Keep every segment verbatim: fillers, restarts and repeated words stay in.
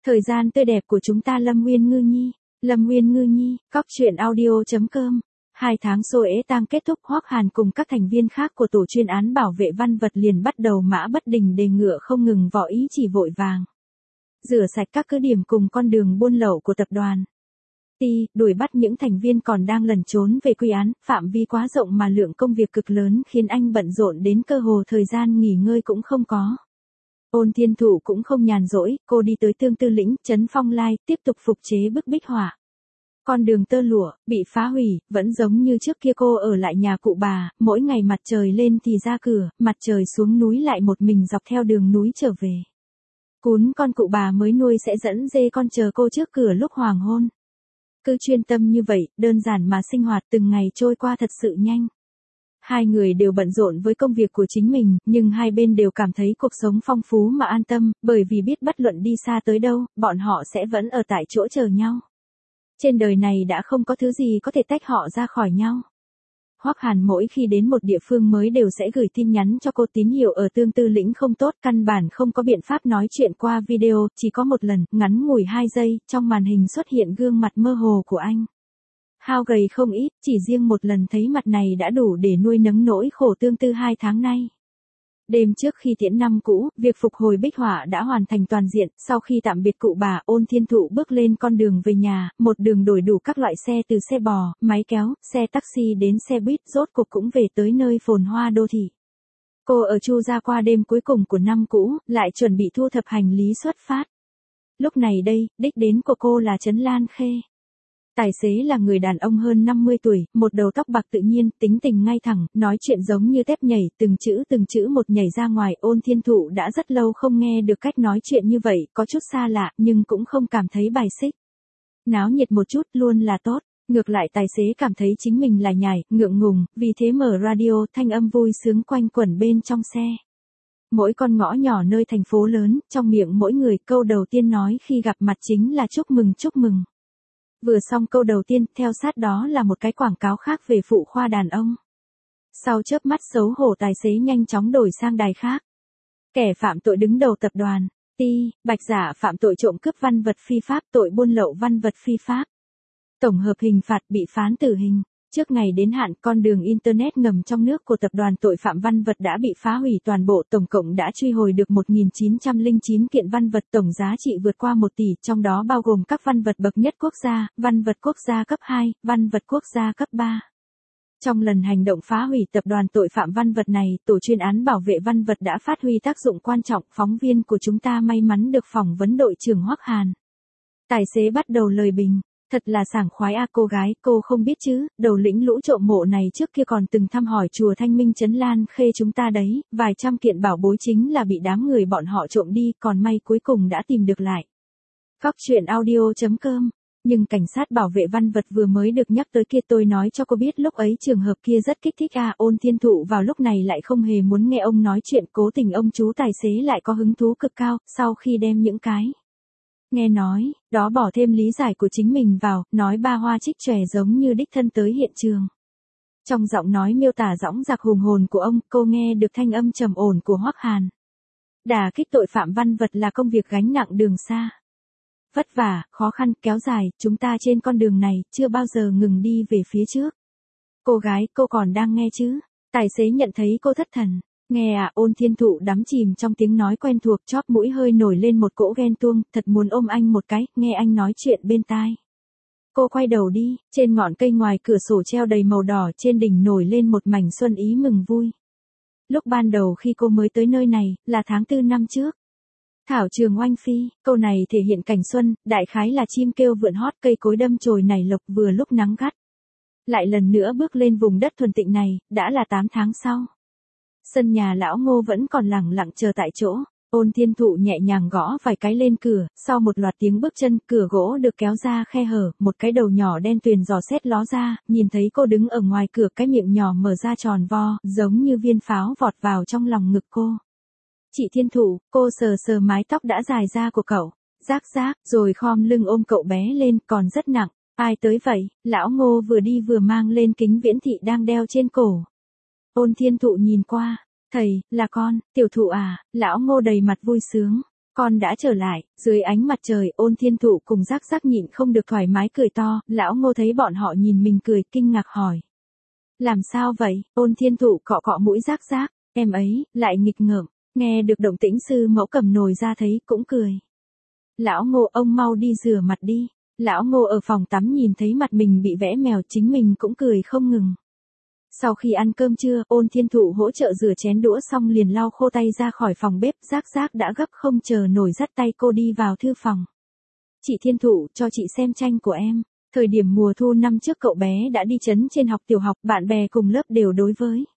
Thời gian tươi đẹp của chúng ta. Lâm Nguyên Ngư Nhi. Lâm Nguyên Ngư Nhi, cóc truyện audio chấm com. Hai tháng xô ế tang kết thúc, Hoắc Hàn cùng các thành viên khác của tổ chuyên án bảo vệ văn vật liền bắt đầu mã bất đình đề ngựa không ngừng, võ ý chỉ vội vàng rửa sạch các cứ điểm cùng con đường buôn lậu của tập đoàn Ti, đuổi bắt những thành viên còn đang lẩn trốn về quy án. Phạm vi quá rộng mà lượng công việc cực lớn khiến anh bận rộn đến cơ hồ thời gian nghỉ ngơi cũng không có. Ôn Thiên Thụ cũng không nhàn rỗi, cô đi tới Tương Tư Lĩnh, Trấn Phong Lai, tiếp tục phục chế bức bích họa. Con đường tơ lụa, bị phá hủy, vẫn giống như trước kia cô ở lại nhà cụ bà, mỗi ngày mặt trời lên thì ra cửa, mặt trời xuống núi lại một mình dọc theo đường núi trở về. Cún con cụ bà mới nuôi sẽ dẫn dê con chờ cô trước cửa lúc hoàng hôn. Cứ chuyên tâm như vậy, đơn giản mà sinh hoạt, từng ngày trôi qua thật sự nhanh. Hai người đều bận rộn với công việc của chính mình, nhưng hai bên đều cảm thấy cuộc sống phong phú mà an tâm, bởi vì biết bất luận đi xa tới đâu, bọn họ sẽ vẫn ở tại chỗ chờ nhau. Trên đời này đã không có thứ gì có thể tách họ ra khỏi nhau. Hoắc Hàn mỗi khi đến một địa phương mới đều sẽ gửi tin nhắn cho cô. Tín hiệu ở Tương Tư Lĩnh không tốt, căn bản không có biện pháp nói chuyện qua video, chỉ có một lần, ngắn ngủi hai giây, trong màn hình xuất hiện gương mặt mơ hồ của anh. Hao gầy không ít, chỉ riêng một lần thấy mặt này đã đủ để nuôi nấng nỗi khổ tương tư hai tháng nay. Đêm trước khi tiễn năm cũ, việc phục hồi bích họa đã hoàn thành toàn diện. Sau khi tạm biệt cụ bà, Ôn Thiên Thụ bước lên con đường về nhà, một đường đổi đủ các loại xe, từ xe bò, máy kéo, xe taxi đến xe buýt, rốt cuộc cũng về tới nơi phồn hoa đô thị. Cô ở Chu gia qua đêm cuối cùng của năm cũ, lại chuẩn bị thu thập hành lý xuất phát. Lúc này đây, đích đến của cô là Trấn Lan Khê. Tài xế là người đàn ông hơn năm mươi tuổi, một đầu tóc bạc tự nhiên, tính tình ngay thẳng, nói chuyện giống như tép nhảy, từng chữ từng chữ một nhảy ra ngoài. Ôn Thiên Thụ đã rất lâu không nghe được cách nói chuyện như vậy, có chút xa lạ, nhưng cũng không cảm thấy bài xích. Náo nhiệt một chút luôn là tốt. Ngược lại tài xế cảm thấy chính mình là nhảy, ngượng ngùng, vì thế mở radio, thanh âm vui sướng quanh quẩn bên trong xe. Mỗi con ngõ nhỏ nơi thành phố lớn, trong miệng mỗi người, câu đầu tiên nói khi gặp mặt chính là chúc mừng chúc mừng. Vừa xong câu đầu tiên, theo sát đó là một cái quảng cáo khác về phụ khoa đàn ông. Sau chớp mắt xấu hổ, tài xế nhanh chóng đổi sang đài khác. Kẻ phạm tội đứng đầu tập đoàn Ti, Bạch Giả phạm tội trộm cướp văn vật phi pháp, tội buôn lậu văn vật phi pháp. Tổng hợp hình phạt bị phán tử hình. Trước ngày đến hạn, con đường Internet ngầm trong nước của tập đoàn tội phạm văn vật đã bị phá hủy toàn bộ, tổng cộng đã truy hồi được một nghìn chín trăm lẻ chín kiện văn vật, tổng giá trị vượt qua một tỷ, trong đó bao gồm các văn vật bậc nhất quốc gia, văn vật quốc gia cấp hai, văn vật quốc gia cấp ba. Trong lần hành động phá hủy tập đoàn tội phạm văn vật này, tổ chuyên án bảo vệ văn vật đã phát huy tác dụng quan trọng. Phóng viên của chúng ta may mắn được phỏng vấn đội trưởng Hoắc Hàn. Tài xế bắt đầu lời bình. Thật là sảng khoái a, cô gái, cô không biết chứ, đầu lĩnh lũ trộm mộ này trước kia còn từng thăm hỏi chùa Thanh Minh Trấn Lan Khê chúng ta đấy, vài trăm kiện bảo bối chính là bị đám người bọn họ trộm đi, còn may cuối cùng đã tìm được lại. Cóc truyện audio chấm com. Nhưng cảnh sát bảo vệ văn vật vừa mới được nhắc tới kia, tôi nói cho cô biết lúc ấy trường hợp kia rất kích thích a. Ôn Thiên Thụ vào lúc này lại không hề muốn nghe ông nói chuyện, cố tình ông chú tài xế lại có hứng thú cực cao, sau khi đem những cái nghe nói, đó bỏ thêm lý giải của chính mình vào, nói ba hoa trích tròe giống như đích thân tới hiện trường. Trong giọng nói miêu tả dõng dạc hùng hồn của ông, cô nghe được thanh âm trầm ổn của Hoắc Hàn. Đả kích tội phạm văn vật là công việc gánh nặng đường xa. Vất vả, khó khăn, kéo dài, chúng ta trên con đường này, chưa bao giờ ngừng đi về phía trước. Cô gái, cô còn đang nghe chứ? Tài xế nhận thấy cô thất thần. Nghe à, Ôn Thiên Thụ đắm chìm trong tiếng nói quen thuộc, chóp mũi hơi nổi lên một cỗ ghen tuông, thật muốn ôm anh một cái, nghe anh nói chuyện bên tai. Cô quay đầu đi, trên ngọn cây ngoài cửa sổ treo đầy màu đỏ, trên đỉnh nổi lên một mảnh xuân ý mừng vui. Lúc ban đầu khi cô mới tới nơi này, là tháng tư năm trước. Thảo trường oanh phi, câu này thể hiện cảnh xuân, đại khái là chim kêu vượn hót, cây cối đâm chồi nảy lộc vừa lúc nắng gắt. Lại lần nữa bước lên vùng đất thuần tịnh này, đã là tám tháng sau. Sân nhà lão Ngô vẫn còn lẳng lặng chờ tại chỗ. Ôn Thiên Thụ nhẹ nhàng gõ vài cái lên cửa, sau một loạt tiếng bước chân, cửa gỗ được kéo ra khe hở, một cái đầu nhỏ đen tuyền dò xét ló ra, nhìn thấy cô đứng ở ngoài cửa, cái miệng nhỏ mở ra tròn vo, giống như viên pháo vọt vào trong lòng ngực cô. Chị Thiên Thụ, cô sờ sờ mái tóc đã dài ra của cậu, rác rác, rồi khom lưng ôm cậu bé lên, còn rất nặng. Ai tới vậy? Lão Ngô vừa đi vừa mang lên kính viễn thị đang đeo trên cổ. Ôn Thiên Thụ nhìn qua, thầy, là con, tiểu thụ à, lão Ngô đầy mặt vui sướng. Con đã trở lại, dưới ánh mặt trời, Ôn Thiên Thụ cùng Giác Giác nhịn không được thoải mái cười to, lão Ngô thấy bọn họ nhìn mình cười, kinh ngạc hỏi. Làm sao vậy? Ôn Thiên Thụ cọ cọ mũi Giác Giác, em ấy, lại nghịch ngợm, nghe được động tĩnh sư mẫu cầm nồi ra thấy, cũng cười. Lão Ngô, ông mau đi rửa mặt đi. Lão Ngô ở phòng tắm nhìn thấy mặt mình bị vẽ mèo, chính mình cũng cười không ngừng. Sau khi ăn cơm trưa, Ôn Thiên Thụ hỗ trợ rửa chén đũa xong liền lau khô tay ra khỏi phòng bếp, Giác Giác đã gấp không chờ nổi dắt tay cô đi vào thư phòng. Chị Thiên Thụ, cho chị xem tranh của em. Thời điểm mùa thu năm trước cậu bé đã đi trấn trên học tiểu học, bạn bè cùng lớp đều đối với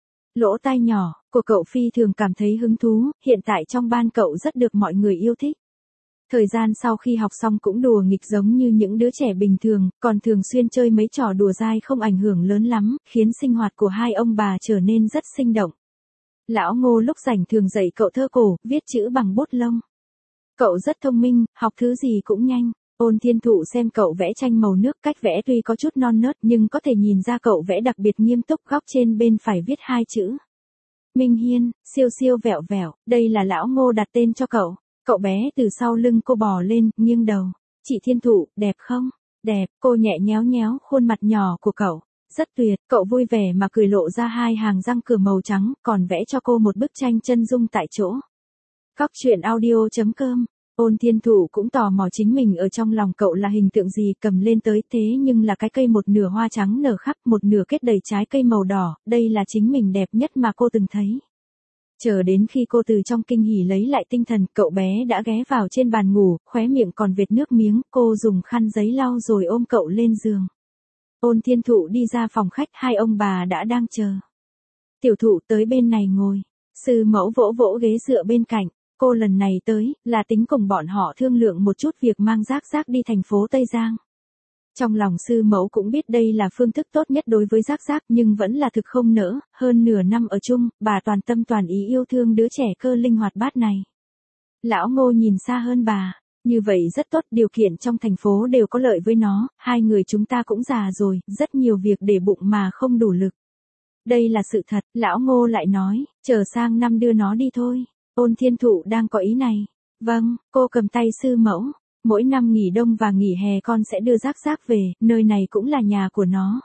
lỗ tai nhỏ của cậu phi thường cảm thấy hứng thú, hiện tại trong ban cậu rất được mọi người yêu thích. Thời gian sau khi học xong cũng đùa nghịch giống như những đứa trẻ bình thường, còn thường xuyên chơi mấy trò đùa dai không ảnh hưởng lớn lắm, khiến sinh hoạt của hai ông bà trở nên rất sinh động. Lão Ngô lúc rảnh thường dạy cậu thơ cổ, viết chữ bằng bút lông. Cậu rất thông minh, học thứ gì cũng nhanh. Ôn Thiên Thụ xem cậu vẽ tranh màu nước, cách vẽ tuy có chút non nớt nhưng có thể nhìn ra cậu vẽ đặc biệt nghiêm túc, góc trên bên phải viết hai chữ Minh Hiên, siêu siêu vẹo vẹo, đây là lão Ngô đặt tên cho cậu. Cậu bé từ sau lưng cô bò lên, nghiêng đầu. Chị Thiên Thụ, đẹp không? Đẹp, cô nhẹ nhéo nhéo khuôn mặt nhỏ của cậu. Rất tuyệt, cậu vui vẻ mà cười lộ ra hai hàng răng cửa màu trắng, còn vẽ cho cô một bức tranh chân dung tại chỗ. Cóc truyện audio chấm com. Ôn Thiên Thụ cũng tò mò chính mình ở trong lòng cậu là hình tượng gì, cầm lên tới, thế nhưng là cái cây một nửa hoa trắng nở khắp, một nửa kết đầy trái cây màu đỏ, đây là chính mình đẹp nhất mà cô từng thấy. Chờ đến khi cô từ trong kinh hỉ lấy lại tinh thần, cậu bé đã ghé vào trên bàn ngủ, khóe miệng còn vệt nước miếng, cô dùng khăn giấy lau rồi ôm cậu lên giường. Ôn Thiên Thụ đi ra phòng khách, hai ông bà đã đang chờ. Tiểu Thụ, tới bên này ngồi. Sư mẫu vỗ vỗ ghế dựa bên cạnh, cô lần này tới, là tính cùng bọn họ thương lượng một chút việc mang Giác Giác đi thành phố Tây Giang. Trong lòng sư mẫu cũng biết đây là phương thức tốt nhất đối với Giác Giác, nhưng vẫn là thực không nỡ, hơn nửa năm ở chung, bà toàn tâm toàn ý yêu thương đứa trẻ cơ linh hoạt bát này. Lão Ngô nhìn xa hơn bà, như vậy rất tốt, điều kiện trong thành phố đều có lợi với nó, hai người chúng ta cũng già rồi, rất nhiều việc để bụng mà không đủ lực. Đây là sự thật, lão Ngô lại nói, chờ sang năm đưa nó đi thôi. Ôn Thiên Thụ đang có ý này. Vâng, cô cầm tay sư mẫu. Mỗi năm nghỉ đông và nghỉ hè con sẽ đưa Giác Giác về, nơi này cũng là nhà của nó.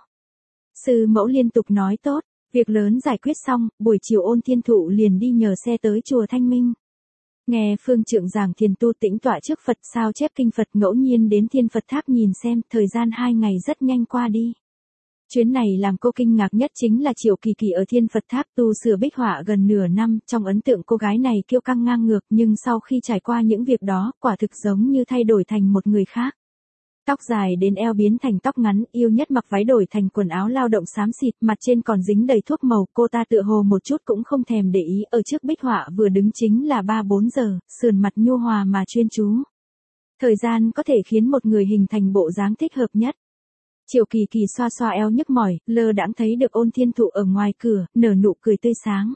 Sư mẫu liên tục nói tốt, việc lớn giải quyết xong, buổi chiều Ôn Thiên Thụ liền đi nhờ xe tới chùa Thanh Minh. Nghe phương trượng giảng thiền tu tĩnh tọa trước Phật, sao chép kinh Phật, ngẫu nhiên đến Thiên Phật Tháp nhìn xem, thời gian hai ngày rất nhanh qua đi. Chuyến này làm cô kinh ngạc nhất chính là Triệu Kỳ Kỳ ở Thiên Phật Tháp tu sửa bích họa gần nửa năm, trong ấn tượng cô gái này kiêu căng ngang ngược, nhưng sau khi trải qua những việc đó, quả thực giống như thay đổi thành một người khác. Tóc dài đến eo biến thành tóc ngắn, yêu nhất mặc váy đổi thành quần áo lao động xám xịt, mặt trên còn dính đầy thuốc màu, cô ta tựa hồ một chút cũng không thèm để ý, ở trước bích họa vừa đứng chính là ba bốn giờ, sườn mặt nhu hòa mà chuyên chú. Thời gian có thể khiến một người hình thành bộ dáng thích hợp nhất. Triệu Kỳ Kỳ xoa xoa eo nhức mỏi, lơ đãng thấy được Ôn Thiên Thụ ở ngoài cửa, nở nụ cười tươi sáng.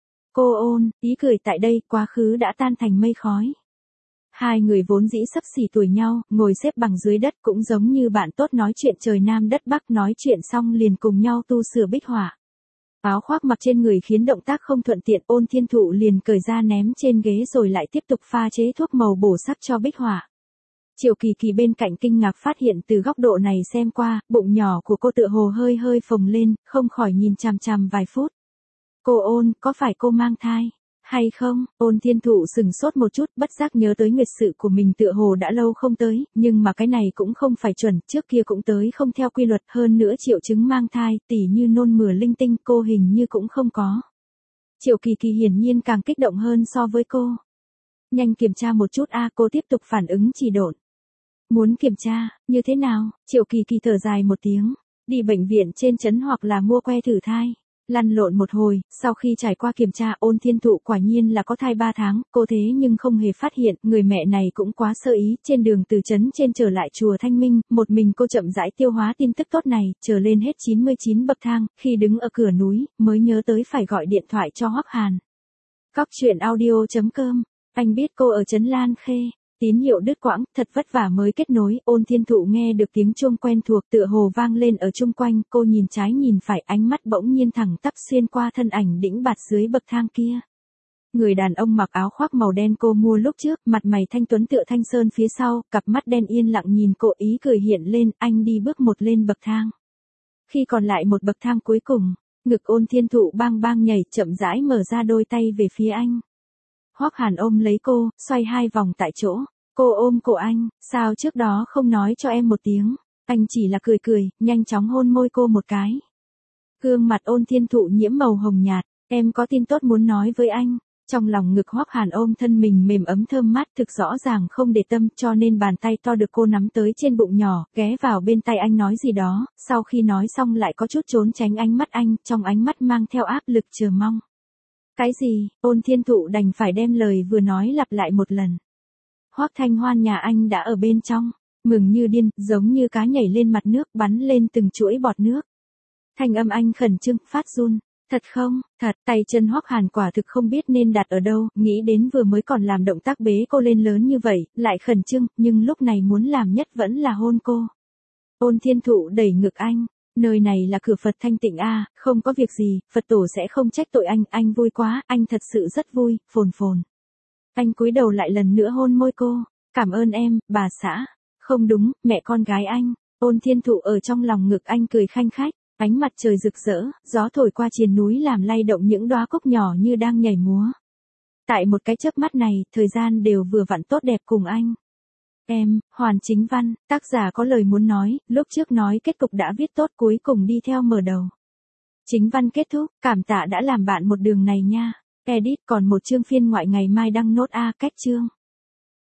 Cô Ôn, ý cười tại đây, quá khứ đã tan thành mây khói. Hai người vốn dĩ xấp xỉ tuổi nhau, ngồi xếp bằng dưới đất cũng giống như bạn tốt nói chuyện trời Nam đất Bắc, nói chuyện xong liền cùng nhau tu sửa bích họa. Áo khoác mặc trên người khiến động tác không thuận tiện, Ôn Thiên Thụ liền cởi ra ném trên ghế rồi lại tiếp tục pha chế thuốc màu bổ sắc cho bích họa. Triệu Kỳ Kỳ bên cạnh kinh ngạc phát hiện từ góc độ này xem qua, bụng nhỏ của cô tựa hồ hơi hơi phồng lên, không khỏi nhìn chằm chằm vài phút. Cô Ôn, có phải cô mang thai? Hay không? Ôn Thiên Thụ sừng sốt một chút, bất giác nhớ tới nguyệt sự của mình tựa hồ đã lâu không tới, nhưng mà cái này cũng không phải chuẩn, trước kia cũng tới không theo quy luật, hơn nữa triệu chứng mang thai, tỉ như nôn mửa linh tinh, cô hình như cũng không có. Triệu Kỳ Kỳ hiển nhiên càng kích động hơn so với cô. Nhanh kiểm tra một chút a, cô tiếp tục phản ứng trì độn. Muốn kiểm tra, như thế nào? Triệu Kỳ Kỳ thở dài một tiếng, đi bệnh viện trên trấn hoặc là mua que thử thai. Lăn lộn một hồi, sau khi trải qua kiểm tra, Ôn Thiên Thụ quả nhiên là có thai ba tháng, cô thế nhưng không hề phát hiện, người mẹ này cũng quá sơ ý, trên đường từ trấn trên trở lại chùa Thanh Minh, một mình cô chậm rãi tiêu hóa tin tức tốt này, chờ lên hết chín mươi chín bậc thang, khi đứng ở cửa núi, mới nhớ tới phải gọi điện thoại cho Hoắc Hàn. Cóc truyện audio chấm com, anh biết cô ở trấn Lan Khê. Tín hiệu đứt quãng, thật vất vả mới kết nối, Ôn Thiên Thụ nghe được tiếng chuông quen thuộc tựa hồ vang lên ở chung quanh, cô nhìn trái nhìn phải, ánh mắt bỗng nhiên thẳng tắp xuyên qua thân ảnh đĩnh bạt dưới bậc thang kia. Người đàn ông mặc áo khoác màu đen cô mua lúc trước, mặt mày thanh tuấn tựa thanh sơn phía sau, cặp mắt đen yên lặng nhìn cô, ý cười hiện lên, anh đi bước một lên bậc thang. Khi còn lại một bậc thang cuối cùng, ngực Ôn Thiên Thụ bang bang nhảy, chậm rãi mở ra đôi tay về phía anh. Hoắc Hàn ôm lấy cô, xoay hai vòng tại chỗ. Cô ôm cổ anh, sao trước đó không nói cho em một tiếng. Anh chỉ là cười cười, nhanh chóng hôn môi cô một cái. Gương mặt Ôn Thiên Thụ nhiễm màu hồng nhạt, em có tin tốt muốn nói với anh. Trong lòng ngực Hoắc Hàn ôm thân mình mềm ấm thơm mát, thực rõ ràng không để tâm, cho nên bàn tay to được cô nắm tới trên bụng nhỏ, ghé vào bên tay anh nói gì đó, sau khi nói xong lại có chút trốn tránh ánh mắt anh, trong ánh mắt mang theo áp lực chờ mong. Cái gì? Ôn Thiên Thụ đành phải đem lời vừa nói lặp lại một lần. Hoắc Thanh Hoan nhà anh đã ở bên trong, mừng như điên, giống như cá nhảy lên mặt nước, bắn lên từng chuỗi bọt nước. Thanh âm anh khẩn trương, phát run. Thật không? Thật, tay chân Hoắc Hàn quả thực không biết nên đặt ở đâu, nghĩ đến vừa mới còn làm động tác bế cô lên lớn như vậy, lại khẩn trương, nhưng lúc này muốn làm nhất vẫn là hôn cô. Ôn Thiên Thụ đẩy ngực anh, nơi này là cửa Phật thanh tịnh a, không có việc gì, Phật tổ sẽ không trách tội anh, anh vui quá, anh thật sự rất vui, phồn phồn. Anh cúi đầu lại lần nữa hôn môi cô, cảm ơn em, bà xã. Không đúng, mẹ con gái anh. Ôn Thiên Thụ ở trong lòng ngực anh cười khanh khách. Ánh mặt trời rực rỡ, gió thổi qua triền núi làm lay động những đóa cúc nhỏ như đang nhảy múa. Tại một cái chớp mắt này, thời gian đều vừa vặn tốt đẹp cùng anh. Em, Hoàn Chính Văn, tác giả có lời muốn nói, lúc trước nói kết cục đã viết tốt, cuối cùng đi theo mở đầu. Chính văn kết thúc, cảm tạ đã làm bạn một đường này nha. Edit còn một chương phiên ngoại ngày mai đăng nốt A, cách chương.